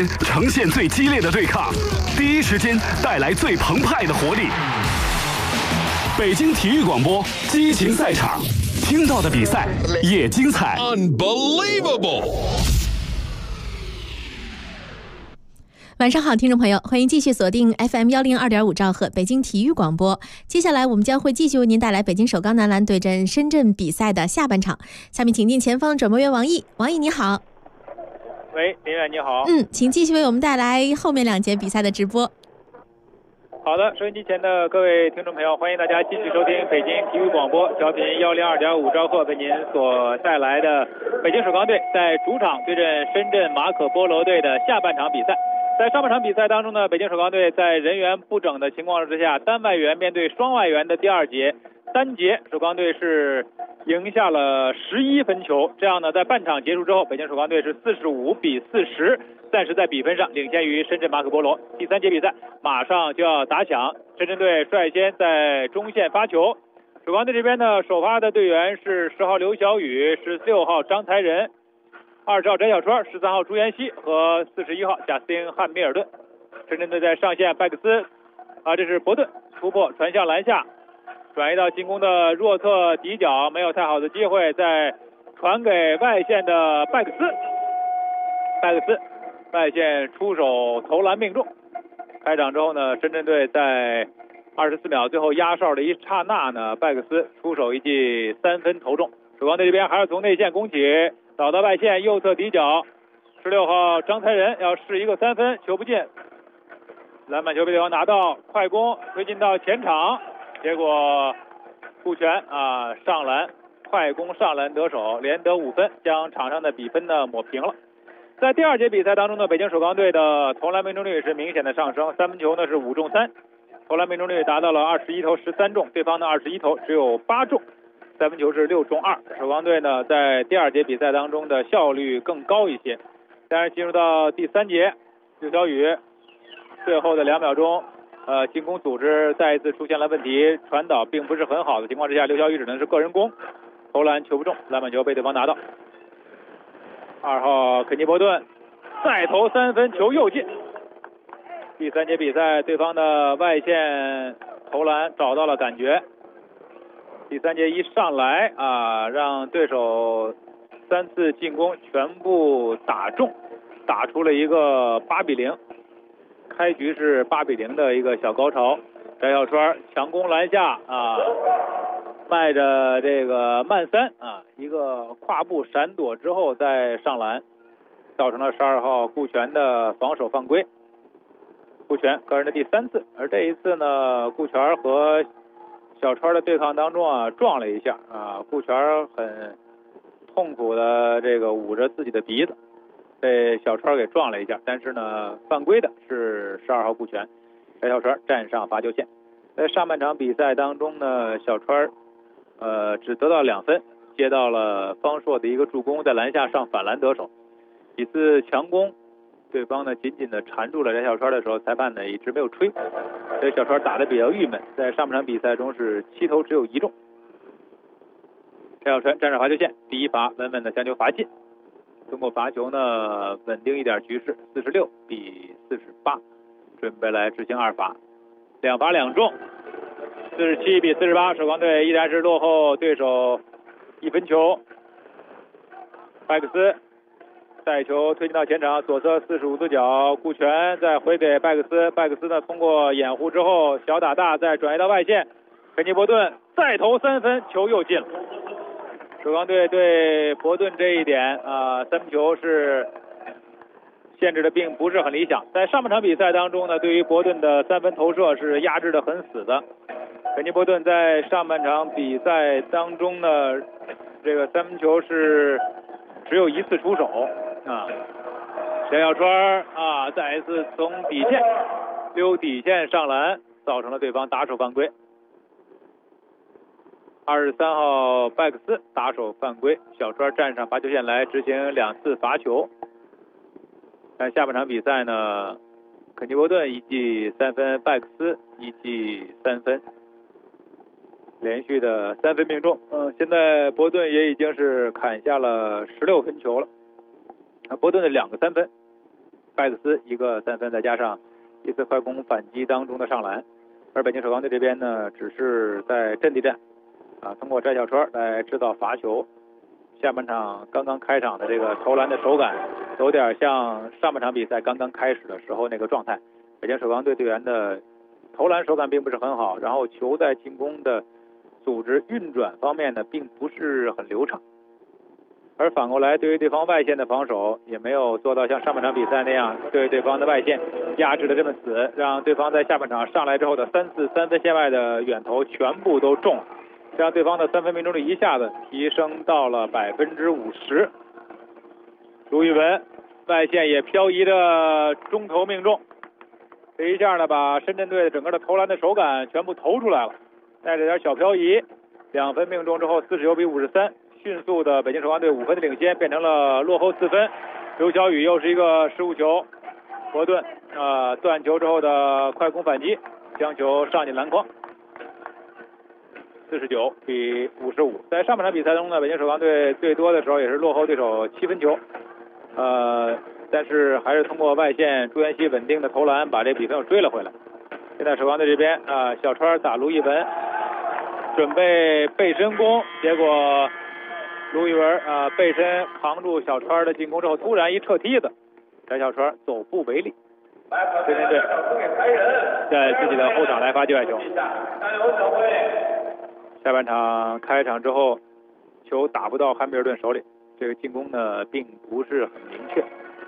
呈现最激烈的对抗，第一时间带来最澎湃的活力。北京体育广播，激情赛场，听到的比赛也精彩。 Unbelievable！ 晚上好，听众朋友，欢迎继续锁定 FM102.5兆赫北京体育广播。接下来我们将会继续为您带来北京首钢男篮对阵深圳比赛的下半场。下面请进前方转播员王毅。王毅你好。 喂，林远你好。 请继续为我们带来后面2节比赛的直播。 好的，收音机前的各位听众朋友，欢迎大家继续收听北京体育广播，调频102.5兆赫为您所带来的北京首钢队在主场对阵深圳马可波罗队的下半场比赛。在上半场比赛当中呢，北京首钢队在人员不整的情况之下，单外援面对双外援的第2节，3节首钢队是赢下了11分球。这样呢，在半场结束之后，北京首钢队是45-40，暂时在比分上领先于深圳马可波罗。第3节比赛马上就要打响，深圳队率先在中线发球。首钢队这边呢，首发的队员是10号刘晓宇、16号张才仁、20号翟小川、13号朱彦曦和41号贾斯汀汉密尔顿。深圳队在上线，拜克斯这是伯顿突破传向篮下，转移到进攻的弱侧底角，没有太好的机会，再传给外线的拜克斯外线出手投篮命中。开场之后呢，深圳队在24秒最后压哨的一刹那呢，拜克斯出手一记3分投中。首钢队这边还是从内线攻起，倒到外线右侧底角，16号张才仁要试一个3分，球不进，篮板球被对方拿到，快攻推进到前场，结果顾全上篮，快攻上篮得手，连得5分，将场上的比分呢抹平了。在第2节比赛当中呢，北京首钢队的投篮命中率是明显的上升，三分球呢是5中3，投篮命中率达到了21投13中，对方的21投只有8中，三分球是6中2。首钢队呢在第2节比赛当中的效率更高一些。但是进入到第3节，刘晓宇最后的2秒钟进攻组织再一次出现了问题，传导并不是很好的情况之下，刘晓宇只能是个人攻，投篮球不中，篮板球被对方拿到。2号肯尼伯顿再投3分，球又进。第3节比赛对方的外线投篮找到了感觉，第3节一上来让对手3次进攻全部打中，打出了一个8-0，开局是8-0的一个小高潮。翟小川强攻篮下迈着这个慢3一个跨步闪躲之后再上篮，造成了12号顾全的防守犯规。顾全个人的第3次，而这一次呢，顾全和小川的对抗当中撞了一下顾全很痛苦的这个捂着自己的鼻子，被小川给撞了一下，但是呢，犯规的是12号顾全，翟小川站上罚球线。在上半场比赛当中呢，小川只得到2分，接到了方硕的一个助攻，在篮下上反篮得手。几次强攻，对方呢紧紧的缠住了翟小川的时候，裁判呢一直没有吹，所以小川打得比较郁闷，在上半场比赛中是7投只有1中。翟小川站上罚球线，第一罚稳稳的将球罚进，通过罚球呢稳定一点局势，46-48，准备来执行2罚，2罚2中，47-48，首钢队依然是落后对手1分球。拜克斯带球推进到前场，左侧45度角，顾全再回给拜克斯，拜克斯呢通过掩护之后小打大，再转移到外线，肯尼伯顿再投3分，球又进了。首钢队对伯顿这一点3分球是限制的并不是很理想。在上半场比赛当中呢，对于伯顿的3分投射是压制的很死的。肯尼伯顿在上半场比赛当中呢，这个3分球是只有1次出手翟小川再一次从底线溜底线上篮，造成了对方打手犯规。23号拜克斯打手犯规，小川站上罚球线来执行2次罚球。在下半场比赛呢，肯尼伯顿一记3分，拜克斯一记3分，连续的3分命中。现在伯顿也已经是砍下了16分球了。伯顿的2个3分， 拜克斯一个3分，再加上一次快攻反击当中的上篮。而北京首钢队这边呢，只是在阵地战通过翟小川来制造罚球。下半场刚刚开场的这个投篮的手感，有点像上半场比赛刚刚开始的时候那个状态。北京首钢队队员的投篮手感并不是很好，然后球在进攻的组织运转方面呢，并不是很流畅。而反过来，对于对方外线的防守也没有做到像上半场比赛那样对对方的外线压制的这么死，让对方在下半场上来之后的3次3分线外的远投全部都中了，这让对方的3分命中率一下子提升到了50%。卢宇文外线也漂移的中投命中，这一下呢，把深圳队的整个的投篮的手感全部投出来了，带着点小漂移，2分命中之后49-53。迅速的北京首钢队5分的领先变成了落后4分。刘晓宇又是一个失误球，伯顿断球之后的快攻反击，将球上进篮筐。49-55。在上半场比赛中呢，北京首钢队最多的时候也是落后对手7分球，但是还是通过外线朱彦曦稳定的投篮把这比分又追了回来。现在首钢队这边小川打卢一文，准备背身攻，结果卢宇文背身扛住小川的进攻之后，突然一撤梯子，翟小川走步违例，深圳队在自己的后场来罚界外球。下半场开场之后，球打不到汉密尔顿手里，这个进攻呢并不是很明确。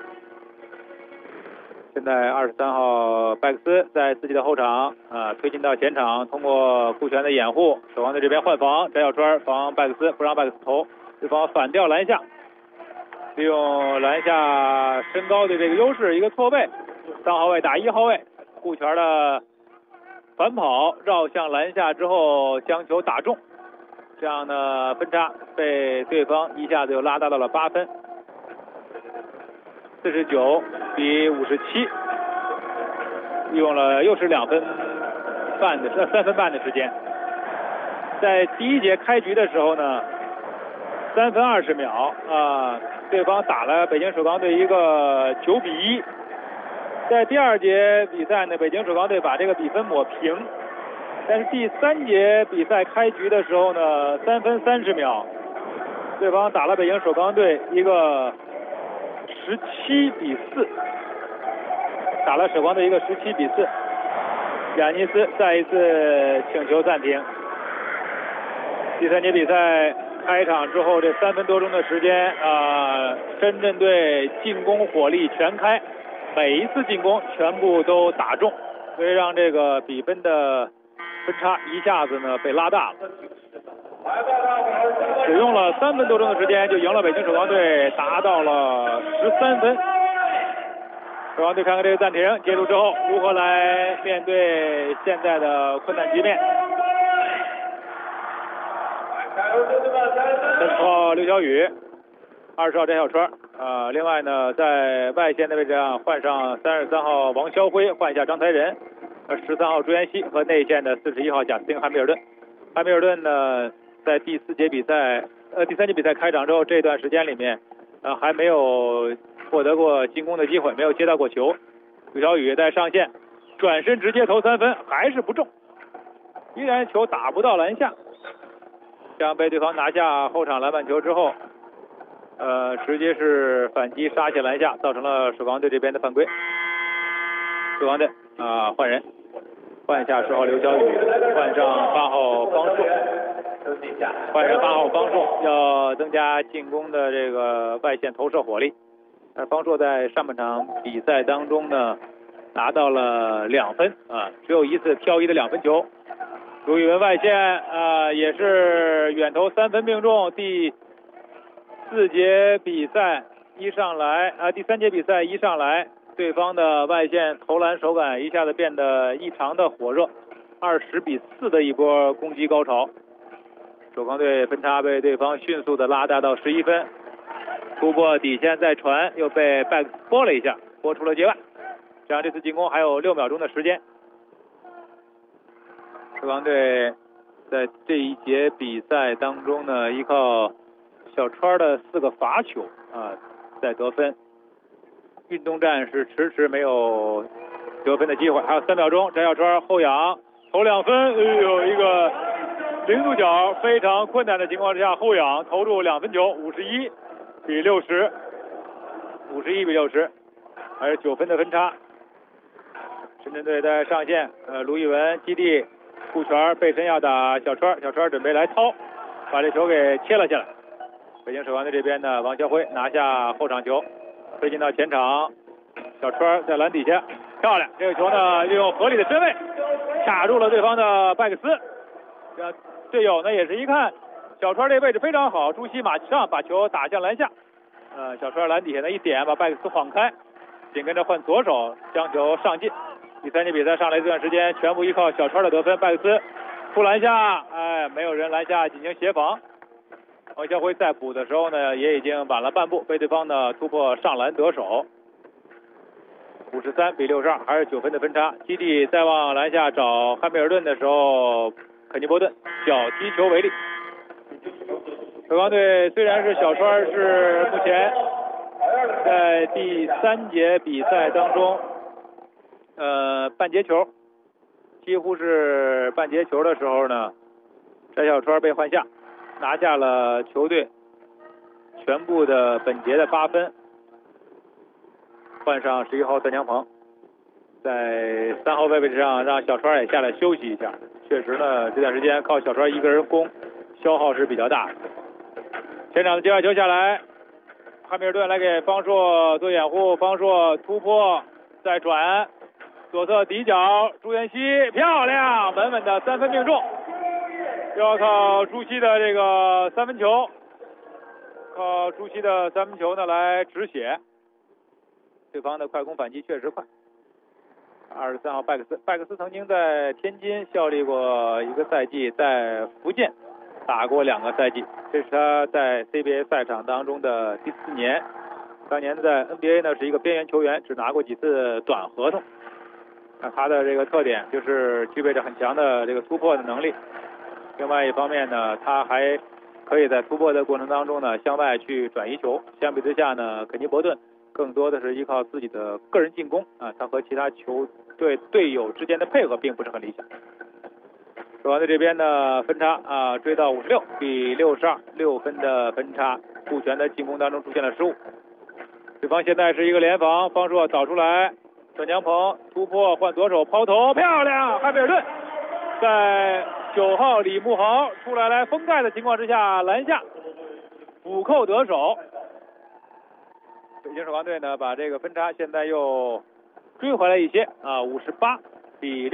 现在23号拜克斯在自己的后场推进到前场，通过顾全的掩护，首钢队这边换防，翟小川防拜克斯，不让拜克斯投，对方反吊篮下，利用篮下身高的这个优势，一个错位，3号位打1号位，顾全的反跑绕向篮下之后将球打中，这样呢分差被对方一下子又拉大到了8分，49-57，用了又是3分半的时间。在第一节开局的时候呢，3分20秒对方打了北京首钢队一个9-1。在第2节比赛呢，北京首钢队把这个比分抹平，但是第3节比赛开局的时候呢，3分30秒，对方打了北京首钢队一个17-4，打了首钢队一个17-4。亚尼斯再一次请求暂停。第3节比赛开场之后，这3分多钟的时间深圳队进攻火力全开，每一次进攻全部都打中，所以让这个比分的分差一下子呢被拉大了。只用了3分多钟的时间就赢了北京首钢队，达到了13分。首钢队看看这个暂停结束之后如何来面对现在的困难局面。30号刘晓宇，20号翟小川，另外呢，在外线的位置上换上33号王霄辉，换下张才仁，13号朱彦曦和内线的41号贾斯汀汉密尔顿。汉密尔顿呢，在第3节比赛开场之后这段时间里面，还没有获得过进攻的机会，没有接到过球。刘晓宇在上线转身直接投3分，还是不中，依然球打不到篮下。这样被对方拿下后场篮板球之后，直接是反击杀下篮下，造成了首钢队这边的犯规。首钢队换人，换下10号刘晓宇，换上8号方硕，换上8号方硕，要增加进攻的这个外线投射火力。方硕在上半场比赛当中呢，拿到了2分只有一次漂移的2分球。卢宇文外线也是远投3分命中。第3节比赛一上来，对方的外线投篮手感一下子变得异常的火热，20-4的一波攻击高潮。首钢队分差被对方迅速的拉大到11分，突破底线再传，又被拜克斯拨了一下，拨出了界外，这样这次进攻还有6秒钟的时间。首钢队在这一节比赛当中呢，依靠小川的4个罚球在得分。 运动战是迟迟没有得分的机会。还有3秒钟，翟小川后仰投2分，哎呦，一个零度角非常困难的情况之下后仰投入2分球，51比60，还是9分的分差。深圳队在上线，卢翊文基地护拳背身要打小川，小川准备来掏，把这球给切了下来。北京首钢队这边呢，王晓辉拿下后场球，推进到前场，小川在篮底下，漂亮！这个球呢，利用合理的身位卡住了对方的拜克斯。队友呢也是一看小川这位置非常好，朱熹马上把球打向篮下，小川篮底下呢一点把拜克斯晃开，紧跟着换左手将球上进。第3节比赛上来这段时间全部依靠小川的得分，拜克斯出篮下，没有人篮下进行协防。王晓辉在补的时候呢，也已经晚了半步，被对方呢突破上篮得手。53比62，还是9分的分差。基地再往篮下找汉密尔顿的时候，肯尼伯顿小踢球为例。首钢队虽然是小川是目前在第3节比赛当中，半截球，几乎是半截球的时候呢，翟小川被换下，拿下了球队全部的本节的8分，换上11号段江鹏，在3号位置上让小川也下来休息一下。确实呢，这段时间靠小川一个人攻，消耗是比较大的。前场的接发球下来，汉密尔顿来给方硕做掩护，方硕突破再转，左侧底角朱彦曦漂亮，稳稳的3分命中。又要靠朱熹的这个3分球，靠朱熹的3分球呢来止血。对方的快攻反击确实快。23号拜克斯，拜克斯曾经在天津效力过1个赛季，在福建打过2个赛季，这是他在 CBA 赛场当中的第4年。当年在 NBA 呢是一个边缘球员，只拿过几次短合同。那他的这个特点就是具备着很强的这个突破的能力。另外一方面呢，他还可以在突破的过程当中呢向外去转移球。相比之下呢，肯尼伯顿更多的是依靠自己的个人进攻啊，他和其他球队队友之间的配合并不是很理想。首钢队这边呢分差追到56比62，6分的分差。顾全的进攻当中出现了失误，对方现在是一个联防，方硕导出来，段江鹏突破换左手抛投，漂亮！汉密尔顿在9号李慕豪出来封盖的情况之下篮下补扣得手。北京首钢队呢把这个分差现在又追回来一些58比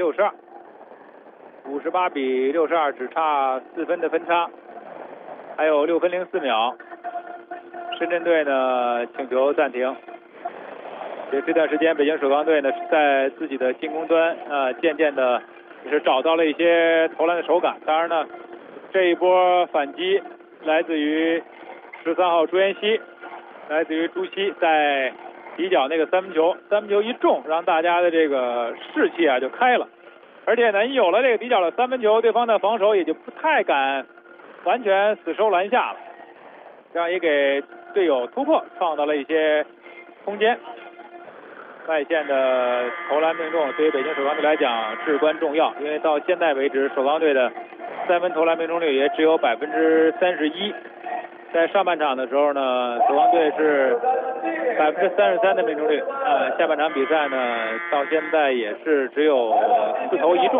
62，58比62，只差4分的分差，还有6分04秒。深圳队呢请求暂停。这段时间北京首钢队呢在自己的进攻端渐渐的也是找到了一些投篮的手感。当然呢，这一波反击来自于13号朱彦曦，来自于朱熹在底角那个3分球一中，让大家的这个士气就开了。而且呢，有了这个底角的3分球，对方的防守也就不太敢完全死守篮下了，这样也给队友突破创造了一些空间。外线的投篮命中对于北京首钢队来讲至关重要，因为到现在为止，首钢队的3分投篮命中率也只有31%。在上半场的时候呢，首钢队是33%的命中率，下半场比赛呢，到现在也是只有4投1中，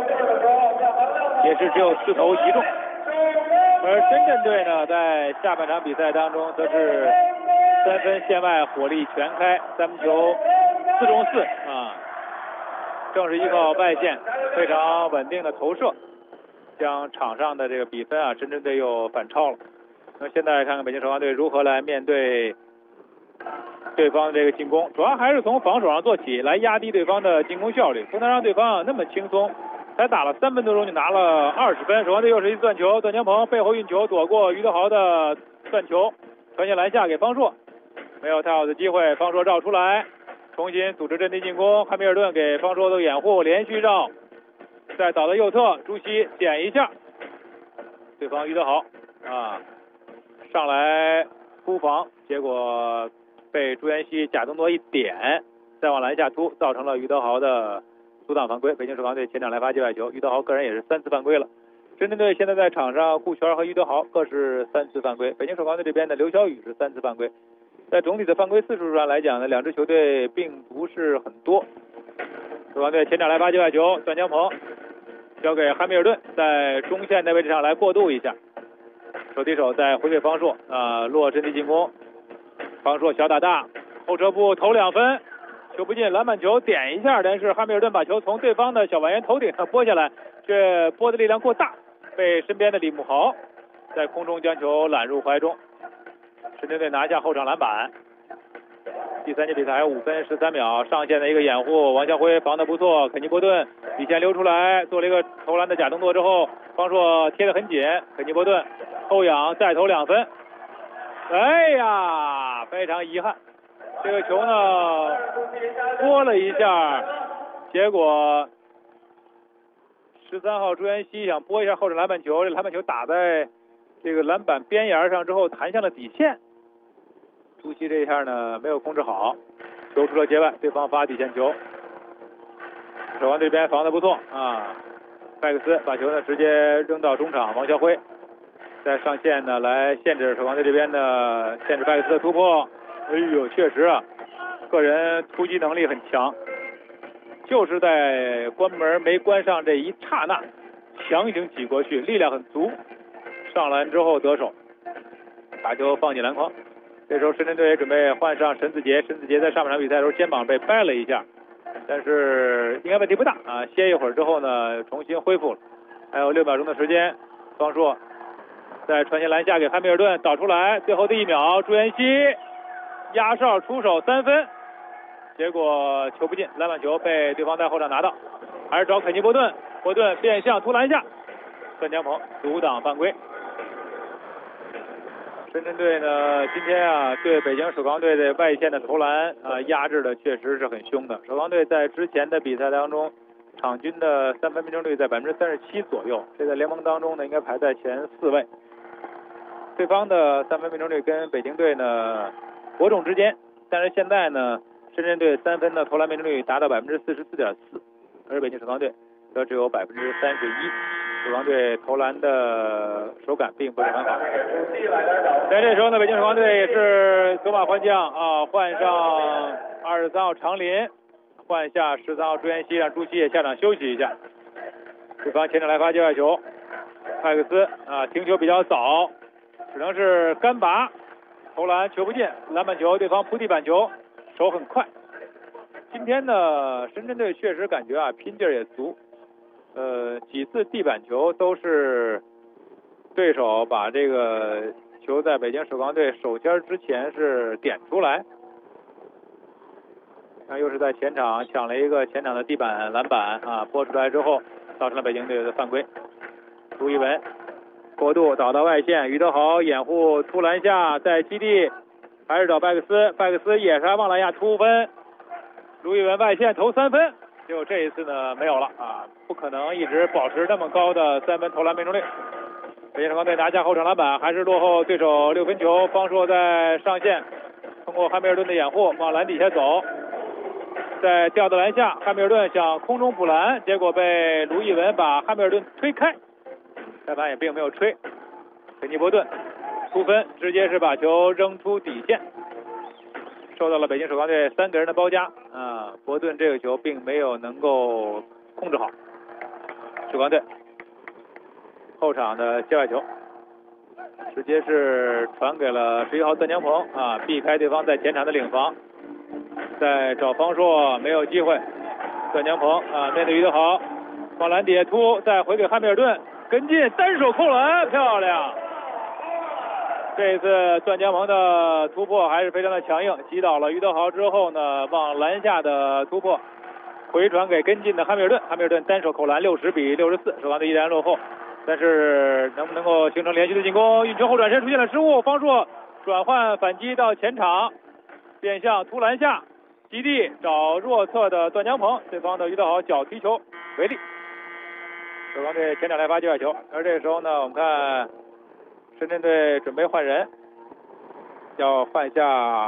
而深圳队呢，在下半场比赛当中，则是3分线外火力全开，3分球4中4正是依靠外线非常稳定的投射，将场上的这个比分深圳队又反超了。那现在看看北京首钢队如何来面对对方的这个进攻，主要还是从防守上做起，来压低对方的进攻效率，不能让对方那么轻松，才打了3分多钟就拿了20分。首钢队又是一次断球，段江鹏背后运球躲过于德豪的断球，传进篮下给方硕，没有太好的机会，方硕绕出来，重新组织阵地进攻，汉密尔顿给方硕做掩护，连续绕，再倒到右侧，朱熹捡一下，对方于德豪上来突防，结果被朱元熙假动作一点，再往篮下突，造成了于德豪的阻挡犯规。北京首钢队前场来发界外球，于德豪个人也是3次犯规了。深圳队现在在场上，顾全和于德豪各是3次犯规。北京首钢队这边的刘晓宇是3次犯规。在总体的犯规次数上来讲呢，两支球队并不是很多。首钢队前场来发界外球，段江鹏交给汉密尔顿，在中线的位置上来过渡一下。手递手再回给方硕，落阵地进攻。方硕小打大，后撤步投2分，球不进，篮板球点一下，但是汉密尔顿把球从对方的小外援头顶上拨下来，却拨的力量过大，被身边的李慕豪在空中将球揽入怀中。深圳队拿下后场篮板。第3节比赛还有5分13秒，上线的一个掩护，王啸辉防得不错，肯尼伯顿底线溜出来，做了一个投篮的假动作之后，方硕贴得很紧，肯尼伯顿后仰再投2分。哎呀，非常遗憾，这个球呢拨了一下，结果13号朱元熙想拨一下后场篮板球，这篮板球打在这个篮板边沿上之后弹向了底线。朱熹这一下呢没有控制好，球出了界外，对方发底线球。首钢这边防得不错啊，拜克斯把球呢直接扔到中场，王啸辉在上线呢来限制首钢队这边的限制拜克斯的突破。哎呦，确实啊，个人突击能力很强，就是在关门没关上这一刹那强行挤过去，力量很足，上篮之后得手，把球放进篮筐。这时候深圳队也准备换上陈子杰，陈子杰在上半场比赛的时候肩膀被掰了一下，但是应该问题不大啊，歇一会儿之后呢重新恢复了。还有6秒钟的时间，方硕在传线篮下给汉密尔顿导出来，最后的1秒，朱元熙压哨出手3分，结果球不进，篮板球被对方在后场拿到，还是找肯尼伯顿，伯顿变向突篮下，段江鹏阻挡犯规。深圳队呢，今天啊对北京首钢队的外线的投篮压制的确实是很凶的。首钢队在之前的比赛当中，场均的3分命中率在37%左右，这在联盟当中呢应该排在前4位。对方的3分命中率跟北京队呢伯仲之间，但是现在呢，深圳队3分的投篮命中率达到44.4%，而北京首钢队则只有31%。首钢队投篮的手感并不是很好。在这时候呢，北京首钢队也是走马换将啊，换上23号长林，换下13号朱元熙，让朱熹也下场休息一下。对方前场来发界外球，派克斯停球比较早，只能是干拔投篮，球不进，篮板球对方扑地板球，手很快。今天呢，深圳队确实感觉拼劲儿也足。几次地板球都是对手把这个球在北京首钢队手尖之前是点出来，又是在前场抢了一个前场的地板篮板拨出来之后，造成了北京队的犯规。卢一文过渡导到外线，于德豪掩护突篮下，在基地还是找拜克斯，拜克斯也是往篮下突分，卢一文外线投3分。结果这一次呢没有了不可能一直保持这么高的3分投篮命中率。北京首钢队拿下后场篮板，还是落后对手6分球。方硕在上线，通过汉密尔顿的掩护往篮底下走，再掉到篮下，汉密尔顿想空中补篮，结果被卢一文把汉密尔顿推开，裁判也并没有吹。肯尼伯顿出分，直接是把球扔出底线，受到了北京首钢队3个人的包夹伯顿这个球并没有能够控制好。首钢队后场的界外球直接是传给了11号段江鹏避开对方在前场的领防，再找方硕没有机会，段江鹏面对于德豪往篮底下突，再回给汉密尔顿跟进单手扣篮，漂亮。这一次段江鹏的突破还是非常的强硬，击倒了于德豪之后呢，往篮下的突破回传给跟进的汉密尔顿，汉密尔顿单手扣篮60-64，首钢队依然落后，但是能不能够形成连续的进攻？运球后转身出现了失误，方硕转换反击到前场，变向突篮下，基地找弱侧的段江鹏，对方的于德豪脚踢球为例。首钢队前场来发界外球，而这个时候呢，我们看深圳队准备换人， 要换下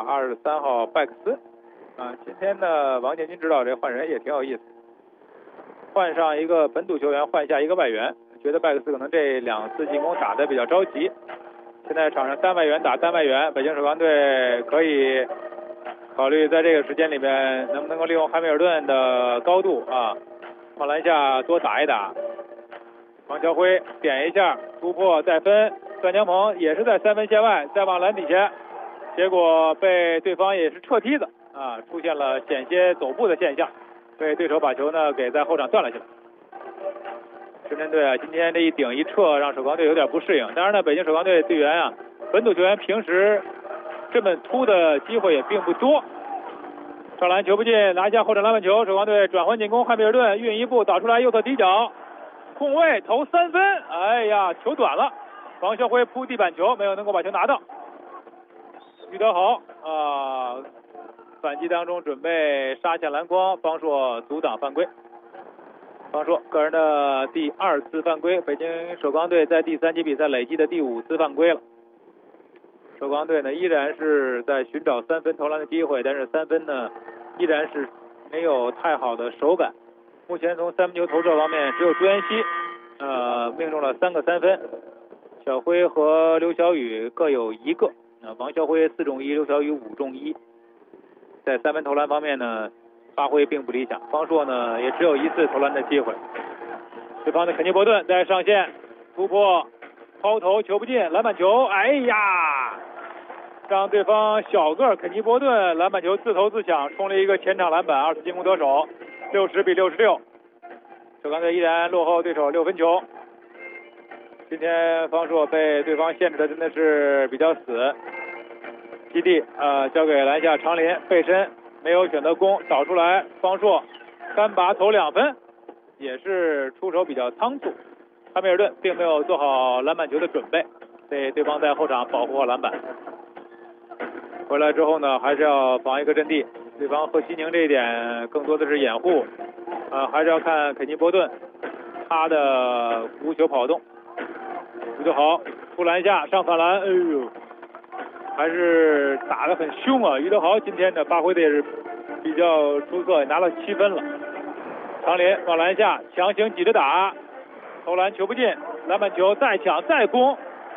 23号拜克斯。今天呢，王建军指导这换人也挺有意思，换上一个本土球员，换下一个外援，觉得拜克斯可能这2次进攻打得比较着急。现在场上3外援打3外援，北京首钢队可以考虑在这个时间里面能不能够利用汉密尔顿的高度往篮下多打一打。王乔辉点一下突破再分，段江鹏也是在3分线外，再往篮底下，结果被对方也是撤梯子出现了险些走步的现象，被对手把球呢给在后场断了下来。深圳队今天这一顶一撤让首钢队有点不适应。当然呢，北京首钢队队员本土球员平时这么突的机会也并不多。上篮球不进，拿下后场篮板球，首钢队转换进攻，汉密尔顿运一步导出来右侧底角，空位投3分，哎呀，球短了。王孝辉扑地板球，没有能够把球拿到。于德豪反击当中准备杀向篮筐，方硕阻挡犯规。方硕个人的第2次犯规，北京首钢队在第3节比赛累计的第5次犯规了。首钢队呢依然是在寻找3分投篮的机会，但是3分呢依然是没有太好的手感。目前从3分球投射方面，只有朱彦西命中了3个3分，小辉和刘晓宇各有1个。王晓辉4中1，刘晓宇5中1。在3分投篮方面呢，发挥并不理想。方硕呢也只有1次投篮的机会。对方的肯尼伯顿在上线突破，抛投球不进，篮板球，哎呀，让对方小个肯尼伯顿篮板球自投自抢，冲了一个前场篮板，2次进攻得手，60比66。首钢队依然落后对手6分球。今天方硕被对方限制的真的是比较死。基地交给篮下长林，背身没有选择攻，找出来方硕单拔投2分，也是出手比较仓促。汉密尔顿并没有做好篮板球的准备，被对方在后场保护好篮板。回来之后呢，还是要防一个阵地，对方贺西宁这一点更多的是掩护，还是要看肯尼伯顿他的无球跑动。于德豪出篮下上反篮，哎呦，还是打得很凶啊！于德豪今天的发挥的也是比较出色，也拿了7分了。长林往篮下强行挤着打，投篮球不进，篮板球再抢再攻，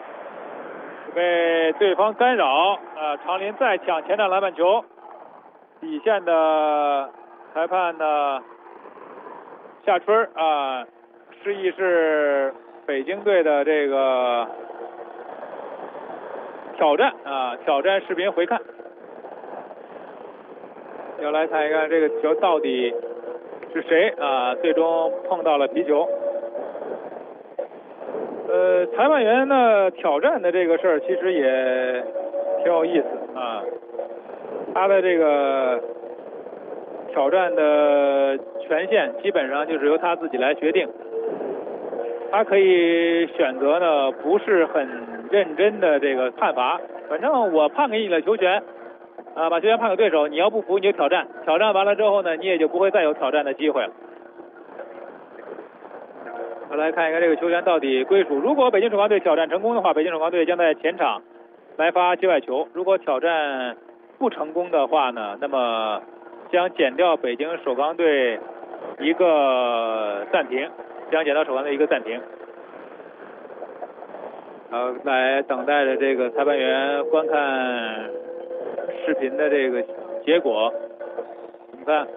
被对方干扰。长林再抢前场篮板球，底线的裁判呢夏春示意是北京队的这个挑战视频回看，要来看一看这个球到底是谁最终碰到了皮球。裁判员呢挑战的这个事儿其实也挺有意思他的这个挑战的权限基本上就是由他自己来决定。他可以选择呢不是很认真的这个判罚，反正我判给你的球权把球权判给对手，你要不服你就挑战，挑战完了之后呢，你也就不会再有挑战的机会了。来看一看这个球权到底归属。如果北京首钢队挑战成功的话，北京首钢队将在前场来发界外球；如果挑战不成功的话呢，那么将减掉北京首钢队一个暂停，将减到首钢队一个暂停。来等待着这个裁判员观看视频的这个结果。你看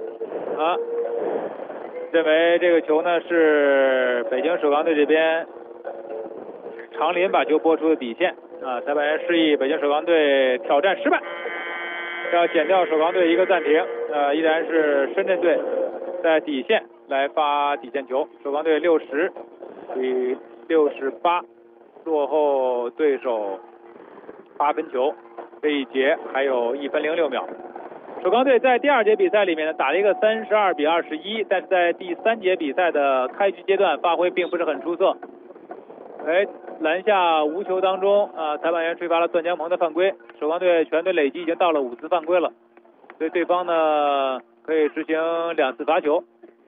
认为这个球呢是北京首钢队这边长林把球拨出的底线裁判员示意北京首钢队挑战失败，要减掉首钢队一个暂停。依然是深圳队在底线来发底线球，首钢队60比68落后对手8分球，这一节还有1分06秒。首钢队在第2节比赛里面呢打了一个32比21，但是在第3节比赛的开局阶段发挥并不是很出色。篮下无球当中裁判员吹罚了段江鹏的犯规，首钢队全队累计已经到了5次犯规了，所以对方呢可以执行2次罚球。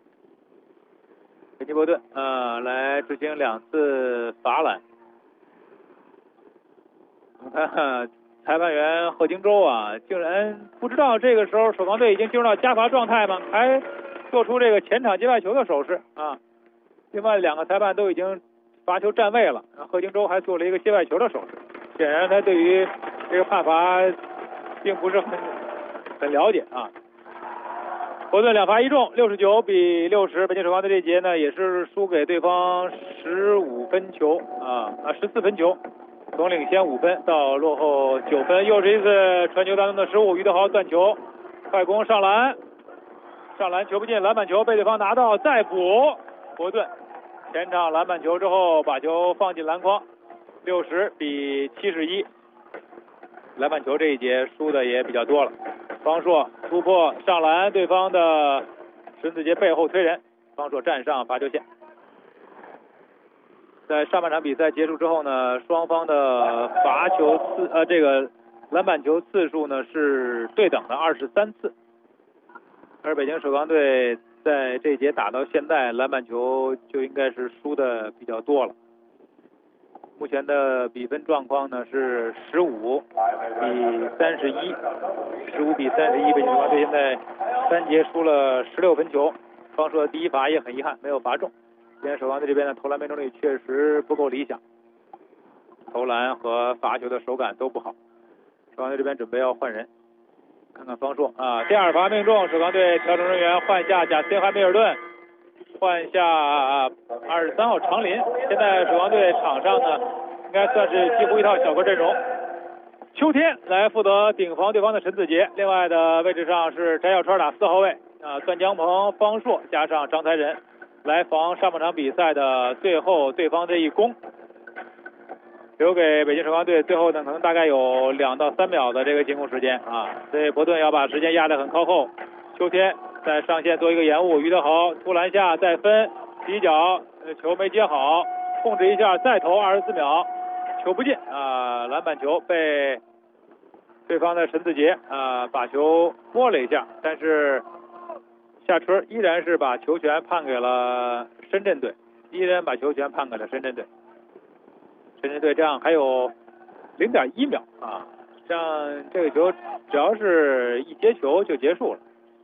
肯尼伯顿来执行2次罚篮。我们看裁判员贺京洲啊，竟然不知道这个时候首钢队已经进入到加罚状态吗？还做出这个前场接外球的手势啊！另外2个裁判都已经罚球站位了，贺京洲还做了一个接外球的手势，显然他对于这个判罚并不是很了解啊。伯顿2罚1中，69比60，北京首钢队这节呢也是输给对方15分球14分球，从领先5分到落后9分。又是一次传球当中的失误，于德豪断球，快攻上篮球不进，篮板球被对方拿到，再补，伯顿前场篮板球之后把球放进篮筐，60比71。篮板球这一节输的也比较多了。方硕突破上篮，对方的申子杰背后推人，方硕站上罚球线。在上半场比赛结束之后呢，双方的罚球这个篮板球次数呢是对等的23次，而北京首钢队在这一节打到现在，篮板球就应该是输的比较多了。目前的比分状况呢是15比31，15比31，北京首钢队现在3节输了16分球。方硕的第一罚也很遗憾没有罚中，今天首钢队这边的投篮命中率确实不够理想，投篮和罚球的手感都不好。首钢队这边准备要换人，看看方硕啊，第2罚命中，首钢队调整人员换下贾斯汀·汉密尔顿，换下23号长林。现在首钢队场上呢应该算是几乎一套小个阵容，秋天来负责顶防对方的陈子杰，另外的位置上是翟小川打4号位段江鹏、方硕加上张才仁来防上半场比赛的最后对方这一攻，留给北京首钢队最后呢可能大概有2到3秒的这个进攻时间啊，所以伯顿要把时间压得很靠后。秋天在上线做一个延误，于德豪突篮下再分底角，球没接好，控制一下再投24秒，球不进篮板球被对方的陈子杰把球摸了一下，但是夏春依然是把球权判给了深圳队，深圳队这样还有0.1秒这样这个球只要是一接球就结束了。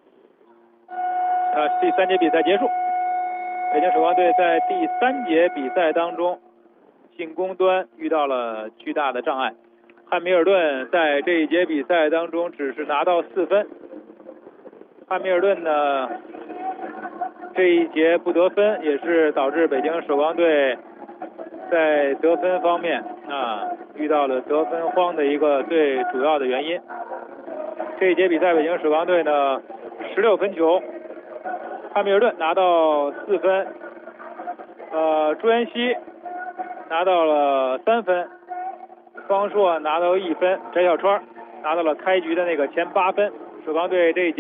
第3节比赛结束，北京首钢队在第3节比赛当中进攻端遇到了巨大的障碍，汉密尔顿在这一节比赛当中只是拿到4分，汉密尔顿呢这一节不得分，也是导致北京首钢队在得分方面遇到了得分荒的一个最主要的原因。这一节比赛北京首钢队呢16分球，汉密尔顿拿到4分，朱彦西拿到了3分，方硕拿到1分，翟小川拿到了开局的那个前8分。首钢队这一节